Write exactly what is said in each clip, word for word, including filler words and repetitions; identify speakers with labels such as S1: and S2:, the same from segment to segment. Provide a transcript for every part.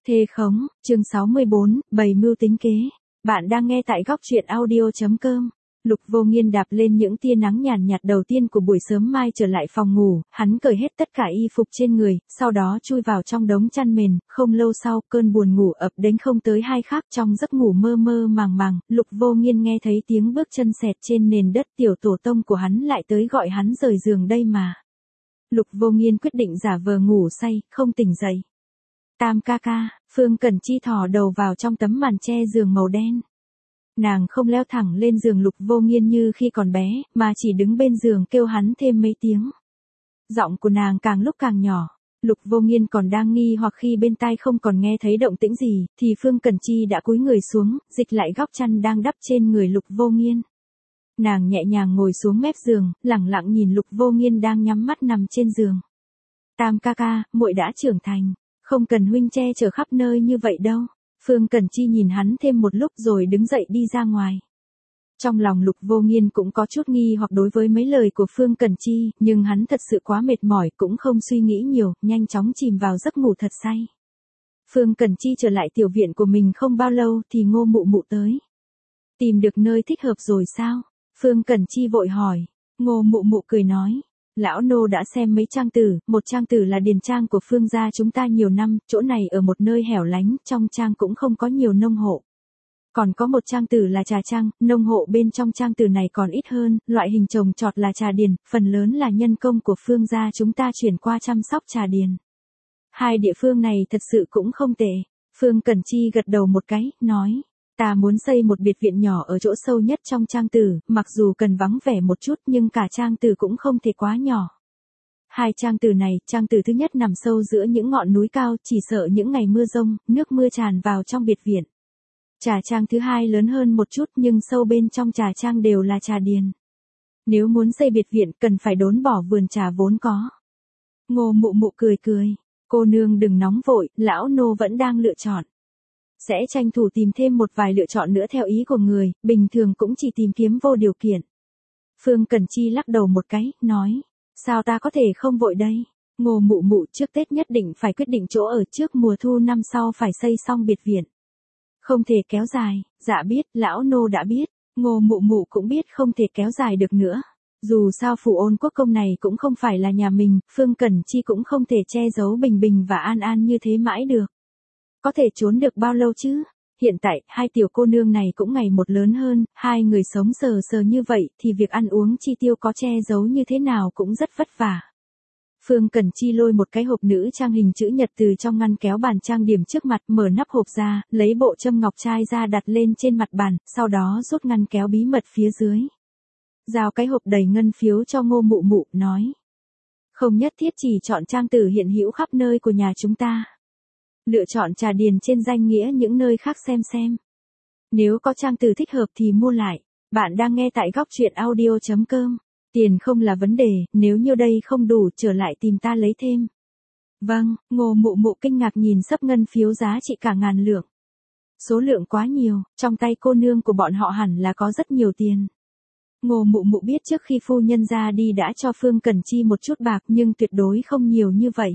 S1: Thê khống, chương sáu mươi bốn, bày mưu tính kế. Bạn đang nghe tại góc truyện audio.com. Lục Vô Nghiên đạp lên những tia nắng nhàn nhạt đầu tiên của buổi sớm mai trở lại phòng ngủ, hắn cởi hết tất cả y phục trên người, sau đó chui vào trong đống chăn mền, không lâu sau, cơn buồn ngủ ập đến không tới hai khắc, trong giấc ngủ mơ mơ màng màng, Lục Vô Nghiên nghe thấy tiếng bước chân xẹt trên nền đất, tiểu tổ tông của hắn lại tới gọi hắn rời giường đây mà. Lục Vô Nghiên quyết định giả vờ ngủ say, không tỉnh dậy. Tam ca ca, Phương Cẩn Chi thò đầu vào trong tấm màn che giường màu đen. Nàng không leo thẳng lên giường Lục Vô Nghiên như khi còn bé, mà chỉ đứng bên giường kêu hắn thêm mấy tiếng. Giọng của nàng càng lúc càng nhỏ. Lục Vô Nghiên còn đang nghi hoặc khi bên tai không còn nghe thấy động tĩnh gì, thì Phương Cẩn Chi đã cúi người xuống, dịch lại góc chăn đang đắp trên người Lục Vô Nghiên. Nàng nhẹ nhàng ngồi xuống mép giường, lẳng lặng nhìn Lục Vô Nghiên đang nhắm mắt nằm trên giường. Tam ca ca, muội đã trưởng thành, không cần huynh che chở khắp nơi như vậy đâu. Phương Cẩn Chi nhìn hắn thêm một lúc rồi đứng dậy đi ra ngoài. Trong lòng Lục Vô Nghiên cũng có chút nghi hoặc đối với mấy lời của Phương Cẩn Chi, nhưng hắn thật sự quá mệt mỏi cũng không suy nghĩ nhiều, nhanh chóng chìm vào giấc ngủ thật say. Phương Cẩn Chi trở lại tiểu viện của mình không bao lâu thì Ngô Mụ Mụ tới. Tìm được nơi thích hợp rồi sao? Phương Cẩn Chi vội hỏi. Ngô Mụ Mụ cười nói. Lão nô đã xem mấy trang tử, một trang tử là điền trang của Phương gia chúng ta nhiều năm, chỗ này ở một nơi hẻo lánh, trong trang cũng không có nhiều nông hộ. Còn có một trang tử là trà trang, nông hộ bên trong trang tử này còn ít hơn, loại hình trồng trọt là trà điền, phần lớn là nhân công của Phương gia chúng ta chuyển qua chăm sóc trà điền. Hai địa phương này thật sự cũng không tệ. Phương Cẩn Chi gật đầu một cái, nói. Ta muốn xây một biệt viện nhỏ ở chỗ sâu nhất trong trang tử, mặc dù cần vắng vẻ một chút nhưng cả trang tử cũng không thể quá nhỏ. Hai trang tử này, trang tử thứ nhất nằm sâu giữa những ngọn núi cao, chỉ sợ những ngày mưa rông, nước mưa tràn vào trong biệt viện. Trà trang thứ hai lớn hơn một chút nhưng sâu bên trong trà trang đều là trà điền. Nếu muốn xây biệt viện cần phải đốn bỏ vườn trà vốn có. Ngô Mụ Mụ cười cười, cô nương đừng nóng vội, lão nô vẫn đang lựa chọn. Sẽ tranh thủ tìm thêm một vài lựa chọn nữa theo ý của người, bình thường cũng chỉ tìm kiếm vô điều kiện. Phương Cẩn Chi lắc đầu một cái, nói, sao ta có thể không vội đây? Ngô Mụ Mụ trước Tết nhất định phải quyết định chỗ ở trước mùa thu năm sau phải xây xong biệt viện. Không thể kéo dài, dạ biết, lão nô đã biết, Ngô Mụ Mụ cũng biết không thể kéo dài được nữa. Dù sao phủ Ôn Quốc công này cũng không phải là nhà mình, Phương Cẩn Chi cũng không thể che giấu Bình Bình và An An như thế mãi được. Có thể trốn được bao lâu chứ? Hiện tại, hai tiểu cô nương này cũng ngày một lớn hơn, hai người sống sờ sờ như vậy thì việc ăn uống chi tiêu có che giấu như thế nào cũng rất vất vả. Phương Cẩn Chi lôi một cái hộp nữ trang hình chữ nhật từ trong ngăn kéo bàn trang điểm trước mặt, mở nắp hộp ra, lấy bộ châm ngọc trai ra đặt lên trên mặt bàn, sau đó rút ngăn kéo bí mật phía dưới. Giao cái hộp đầy ngân phiếu cho Ngô Mụ Mụ, nói. Không nhất thiết chỉ chọn trang tử hiện hữu khắp nơi của nhà chúng ta. Lựa chọn trà điền trên danh nghĩa những nơi khác xem xem. Nếu có trang tử thích hợp thì mua lại. Bạn đang nghe tại góc truyện audio.com. Tiền không là vấn đề, nếu như đây không đủ trở lại tìm ta lấy thêm. Vâng, Ngô Mụ Mụ kinh ngạc nhìn xấp ngân phiếu giá trị cả ngàn lượng. Số lượng quá nhiều, trong tay cô nương của bọn họ hẳn là có rất nhiều tiền. Ngô Mụ Mụ biết trước khi phu nhân ra đi đã cho Phương Cẩn Chi một chút bạc nhưng tuyệt đối không nhiều như vậy.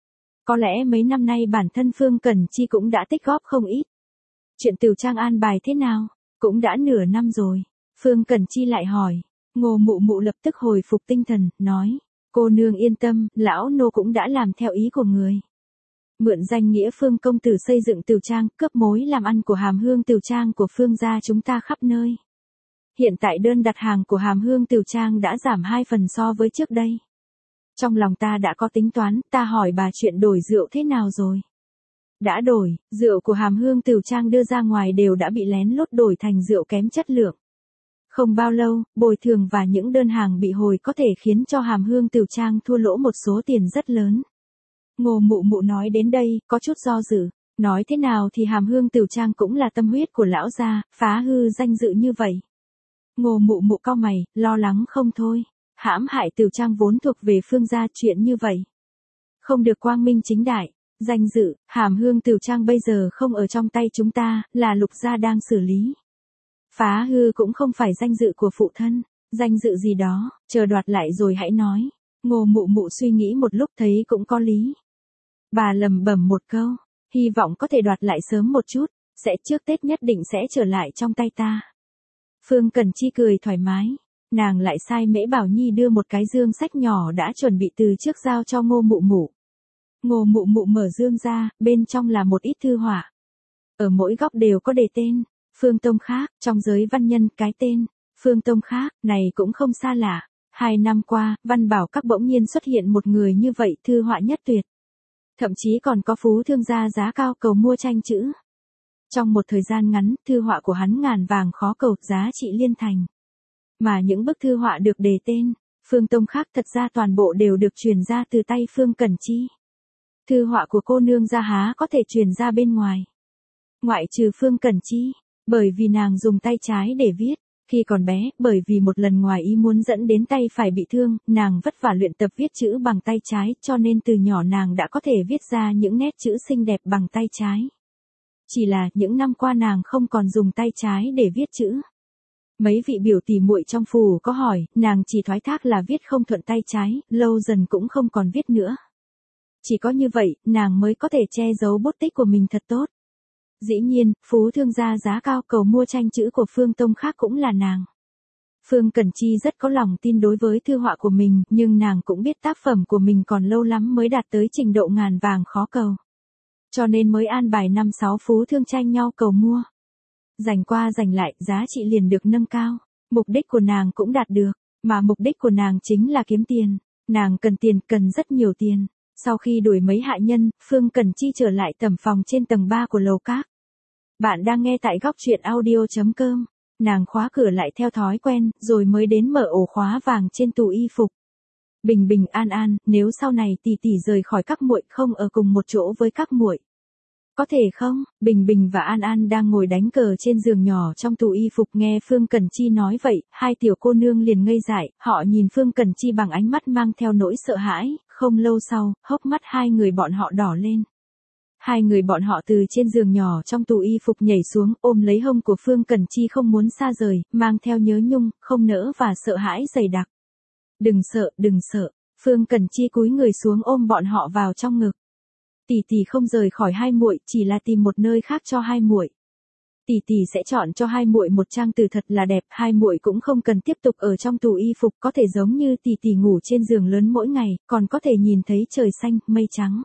S1: Có lẽ mấy năm nay bản thân Phương Cẩn Chi cũng đã tích góp không ít. Chuyện Tửu Trang an bài thế nào? Cũng đã nửa năm rồi. Phương Cẩn Chi lại hỏi. Ngô Mụ Mụ lập tức hồi phục tinh thần, nói. Cô nương yên tâm, lão nô cũng đã làm theo ý của người. Mượn danh nghĩa Phương công tử xây dựng Tửu Trang, cướp mối làm ăn của Hàm Hương Tửu Trang của Phương gia chúng ta khắp nơi. Hiện tại đơn đặt hàng của Hàm Hương Tửu Trang đã giảm hai phần so với trước đây. Trong lòng ta đã có tính toán, ta hỏi bà chuyện đổi rượu thế nào rồi? Đã đổi, rượu của Hàm Hương Tửu Trang đưa ra ngoài đều đã bị lén lút đổi thành rượu kém chất lượng. Không bao lâu, bồi thường và những đơn hàng bị hồi có thể khiến cho Hàm Hương Tửu Trang thua lỗ một số tiền rất lớn. Ngô Mụ Mụ nói đến đây, có chút do dự. Nói thế nào thì Hàm Hương Tửu Trang cũng là tâm huyết của lão gia, phá hư danh dự như vậy. Ngô Mụ Mụ cau mày, lo lắng không thôi. Hãm hại Tửu Trang vốn thuộc về Phương gia, chuyện như vậy không được quang minh chính đại. Danh dự, Hàm Hương Tửu Trang bây giờ không ở trong tay chúng ta, là Lục gia đang xử lý. Phá hư cũng không phải danh dự của phụ thân. Danh dự gì đó, chờ đoạt lại rồi hãy nói. Ngô Mụ Mụ suy nghĩ một lúc thấy cũng có lý. Bà lẩm bẩm một câu. Hy vọng có thể đoạt lại sớm một chút, sẽ trước Tết nhất định sẽ trở lại trong tay ta. Phương Cần Chi cười thoải mái. Nàng lại sai Mễ Bảo Nhi đưa một cái dương sách nhỏ đã chuẩn bị từ trước giao cho Ngô Mụ Mụ. Ngô Mụ Mụ mở dương ra, bên trong là một ít thư họa. Ở mỗi góc đều có đề tên, Phương Tông Khác, trong giới văn nhân cái tên, Phương Tông Khác, này cũng không xa lạ. Hai năm qua, Văn Bảo Các bỗng nhiên xuất hiện một người như vậy thư họa nhất tuyệt. Thậm chí còn có phú thương gia giá cao cầu mua tranh chữ. Trong một thời gian ngắn, thư họa của hắn ngàn vàng khó cầu, giá trị liên thành. Mà những bức thư họa được đề tên, Phương Tông Khác thật ra toàn bộ đều được truyền ra từ tay Phương Cần Chi. Thư họa của cô nương gia há có thể truyền ra bên ngoài. Ngoại trừ Phương Cần Chi, bởi vì nàng dùng tay trái để viết. Khi còn bé, bởi vì một lần ngoài ý muốn dẫn đến tay phải bị thương, nàng vất vả luyện tập viết chữ bằng tay trái, cho nên từ nhỏ nàng đã có thể viết ra những nét chữ xinh đẹp bằng tay trái. Chỉ là những năm qua nàng không còn dùng tay trái để viết chữ. Mấy vị biểu tỷ muội trong phủ có hỏi, nàng chỉ thoái thác là viết không thuận tay trái, lâu dần cũng không còn viết nữa. Chỉ có như vậy, nàng mới có thể che giấu bút tích của mình thật tốt. Dĩ nhiên, phú thương gia giá cao cầu mua tranh chữ của Phương Tông Khác cũng là nàng. Phương Cần Chi rất có lòng tin đối với thư họa của mình, nhưng nàng cũng biết tác phẩm của mình còn lâu lắm mới đạt tới trình độ ngàn vàng khó cầu. Cho nên mới an bài năm sáu phú thương tranh nhau cầu mua. Giành qua giành lại, giá trị liền được nâng cao. Mục đích của nàng cũng đạt được, mà mục đích của nàng chính là kiếm tiền. Nàng cần tiền, cần rất nhiều tiền. Sau khi đuổi mấy hạ nhân, Phương Cần Chi trở lại tầm phòng trên tầng ba của lầu các. Bạn đang nghe tại góc truyện audio chấm com. Nàng khóa cửa lại theo thói quen, rồi mới đến mở ổ khóa vàng trên tủ y phục. Bình bình an an, nếu sau này tỷ tỷ rời khỏi các muội không ở cùng một chỗ với các muội. Có thể không? Bình Bình và An An đang ngồi đánh cờ trên giường nhỏ trong tủ y phục, nghe Phương Cần Chi nói vậy, hai tiểu cô nương liền ngây dại, họ nhìn Phương Cần Chi bằng ánh mắt mang theo nỗi sợ hãi, không lâu sau, hốc mắt hai người bọn họ đỏ lên. Hai người bọn họ từ trên giường nhỏ trong tủ y phục nhảy xuống, ôm lấy hông của Phương Cần Chi không muốn xa rời, mang theo nhớ nhung, không nỡ và sợ hãi dày đặc. Đừng sợ, đừng sợ. Phương Cần Chi cúi người xuống ôm bọn họ vào trong ngực. Tỷ tỷ không rời khỏi hai muội, chỉ là tìm một nơi khác cho hai muội. Tỷ tỷ sẽ chọn cho hai muội một trang từ thật là đẹp, hai muội cũng không cần tiếp tục ở trong tủ y phục, có thể giống như tỷ tỷ ngủ trên giường lớn mỗi ngày, còn có thể nhìn thấy trời xanh, mây trắng.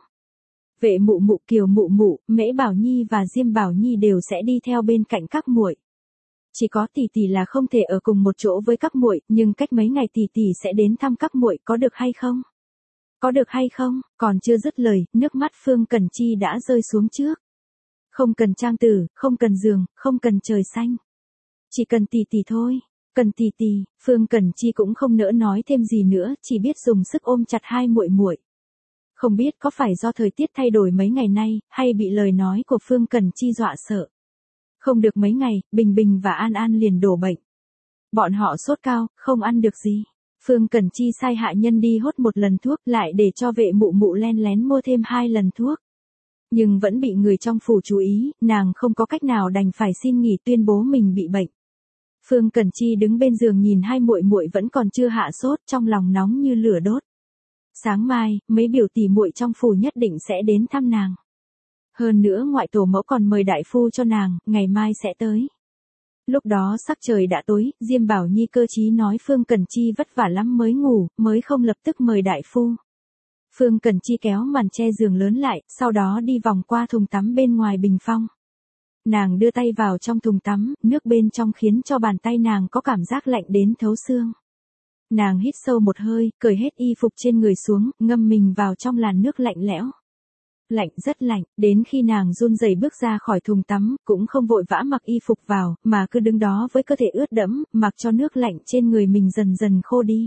S1: Vệ Mụ Mụ, Kiều Mụ Mụ, Mễ Bảo Nhi và Diêm Bảo Nhi đều sẽ đi theo bên cạnh các muội. Chỉ có tỷ tỷ là không thể ở cùng một chỗ với các muội, nhưng cách mấy ngày tỷ tỷ sẽ đến thăm các muội, có được hay không? Có được hay không? Còn chưa dứt lời, nước mắt Phương Cần Chi đã rơi xuống trước. Không cần trang tử, không cần giường, không cần trời xanh. Chỉ cần tỷ tỷ thôi. Cần tỷ tỷ. Phương Cần Chi cũng không nỡ nói thêm gì nữa, chỉ biết dùng sức ôm chặt hai muội muội. Không biết có phải do thời tiết thay đổi mấy ngày nay, hay bị lời nói của Phương Cần Chi dọa sợ. Không được mấy ngày, Bình Bình và An An liền đổ bệnh. Bọn họ sốt cao, không ăn được gì. Phương Cần Chi sai hạ nhân đi hốt một lần thuốc, lại để cho Vệ Mụ Mụ len lén mua thêm hai lần thuốc. Nhưng vẫn bị người trong phủ chú ý, nàng không có cách nào đành phải xin nghỉ tuyên bố mình bị bệnh. Phương Cần Chi đứng bên giường nhìn hai muội muội vẫn còn chưa hạ sốt, trong lòng nóng như lửa đốt. Sáng mai, mấy biểu tỷ muội trong phủ nhất định sẽ đến thăm nàng. Hơn nữa ngoại tổ mẫu còn mời đại phu cho nàng, ngày mai sẽ tới. Lúc đó sắc trời đã tối, Diêm Bảo Nhi cơ trí nói Phương Cần Chi vất vả lắm mới ngủ, mới không lập tức mời đại phu. Phương Cần Chi kéo màn che giường lớn lại, sau đó đi vòng qua thùng tắm bên ngoài bình phong. Nàng đưa tay vào trong thùng tắm, nước bên trong khiến cho bàn tay nàng có cảm giác lạnh đến thấu xương. Nàng hít sâu một hơi, cởi hết y phục trên người xuống, ngâm mình vào trong làn nước lạnh lẽo. Lạnh, rất lạnh, đến khi nàng run rẩy bước ra khỏi thùng tắm, cũng không vội vã mặc y phục vào, mà cứ đứng đó với cơ thể ướt đẫm, mặc cho nước lạnh trên người mình dần dần khô đi.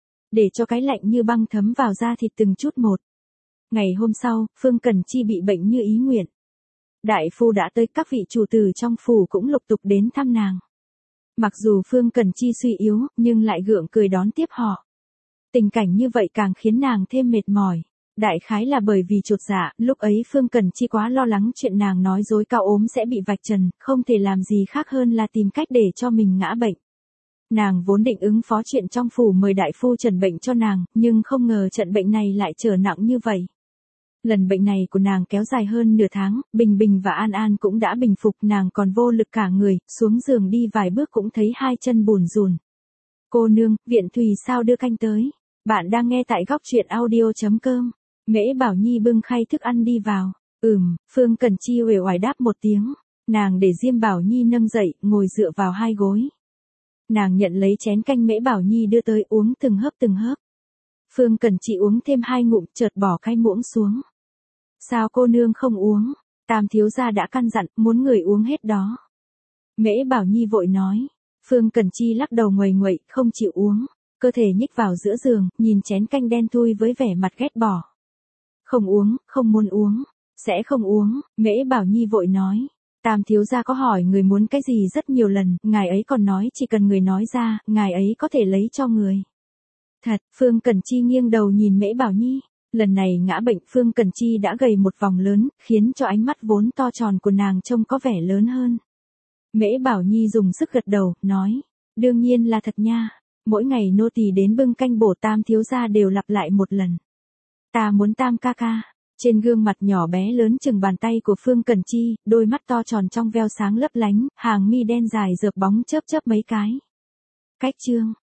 S1: Để cho cái lạnh như băng thấm vào da thịt từng chút một. Ngày hôm sau, Phương Cần Chi bị bệnh như ý nguyện. Đại phu đã tới, các vị chủ tử trong phủ cũng lục tục đến thăm nàng. Mặc dù Phương Cần Chi suy yếu, nhưng lại gượng cười đón tiếp họ. Tình cảnh như vậy càng khiến nàng thêm mệt mỏi. Đại khái là bởi vì chột dạ, lúc ấy Phương Cần Chi quá lo lắng chuyện nàng nói dối cao ốm sẽ bị vạch trần, không thể làm gì khác hơn là tìm cách để cho mình ngã bệnh. Nàng vốn định ứng phó chuyện trong phủ mời đại phu trần bệnh cho nàng, nhưng không ngờ trận bệnh này lại trở nặng như vậy. Lần bệnh này của nàng kéo dài hơn nửa tháng, Bình Bình và An An cũng đã bình phục, nàng còn vô lực cả người, xuống giường đi vài bước cũng thấy hai chân bùn rùn. Cô nương, viện Thùy sao đưa canh tới. Bạn đang nghe tại góc truyện audio.com. Mễ Bảo Nhi bưng khay thức ăn đi vào. Ừm, Phương Cẩn Chi uể oải đáp một tiếng. Nàng để Diêm Bảo Nhi nâng dậy, ngồi dựa vào hai gối. Nàng nhận lấy chén canh Mễ Bảo Nhi đưa tới, uống từng hớp từng hớp. Phương Cẩn Chi uống thêm hai ngụm, chợt bỏ cái muỗng xuống. Sao cô nương không uống? Tam thiếu gia đã căn dặn, muốn người uống hết đó. Mễ Bảo Nhi vội nói. Phương Cẩn Chi lắc đầu nguầy nguậy, không chịu uống. Cơ thể nhích vào giữa giường, nhìn chén canh đen thui với vẻ mặt ghét bỏ. Không uống, không muốn uống. Sẽ không uống, Mễ Bảo Nhi vội nói. Tam thiếu gia có hỏi người muốn cái gì rất nhiều lần, ngài ấy còn nói chỉ cần người nói ra, ngài ấy có thể lấy cho người. Thật, Phương Cẩn Chi nghiêng đầu nhìn Mễ Bảo Nhi. Lần này ngã bệnh Phương Cẩn Chi đã gầy một vòng lớn, khiến cho ánh mắt vốn to tròn của nàng trông có vẻ lớn hơn. Mễ Bảo Nhi dùng sức gật đầu, nói. Đương nhiên là thật nha. Mỗi ngày nô tỳ đến bưng canh bổ Tam thiếu gia đều lặp lại một lần. Ta muốn Tam ca ca. Trên gương mặt nhỏ bé lớn chừng bàn tay của Phương Cẩn Chi, đôi mắt to tròn trong veo sáng lấp lánh, hàng mi đen dài rợp bóng chớp chớp mấy cái. Cách chương.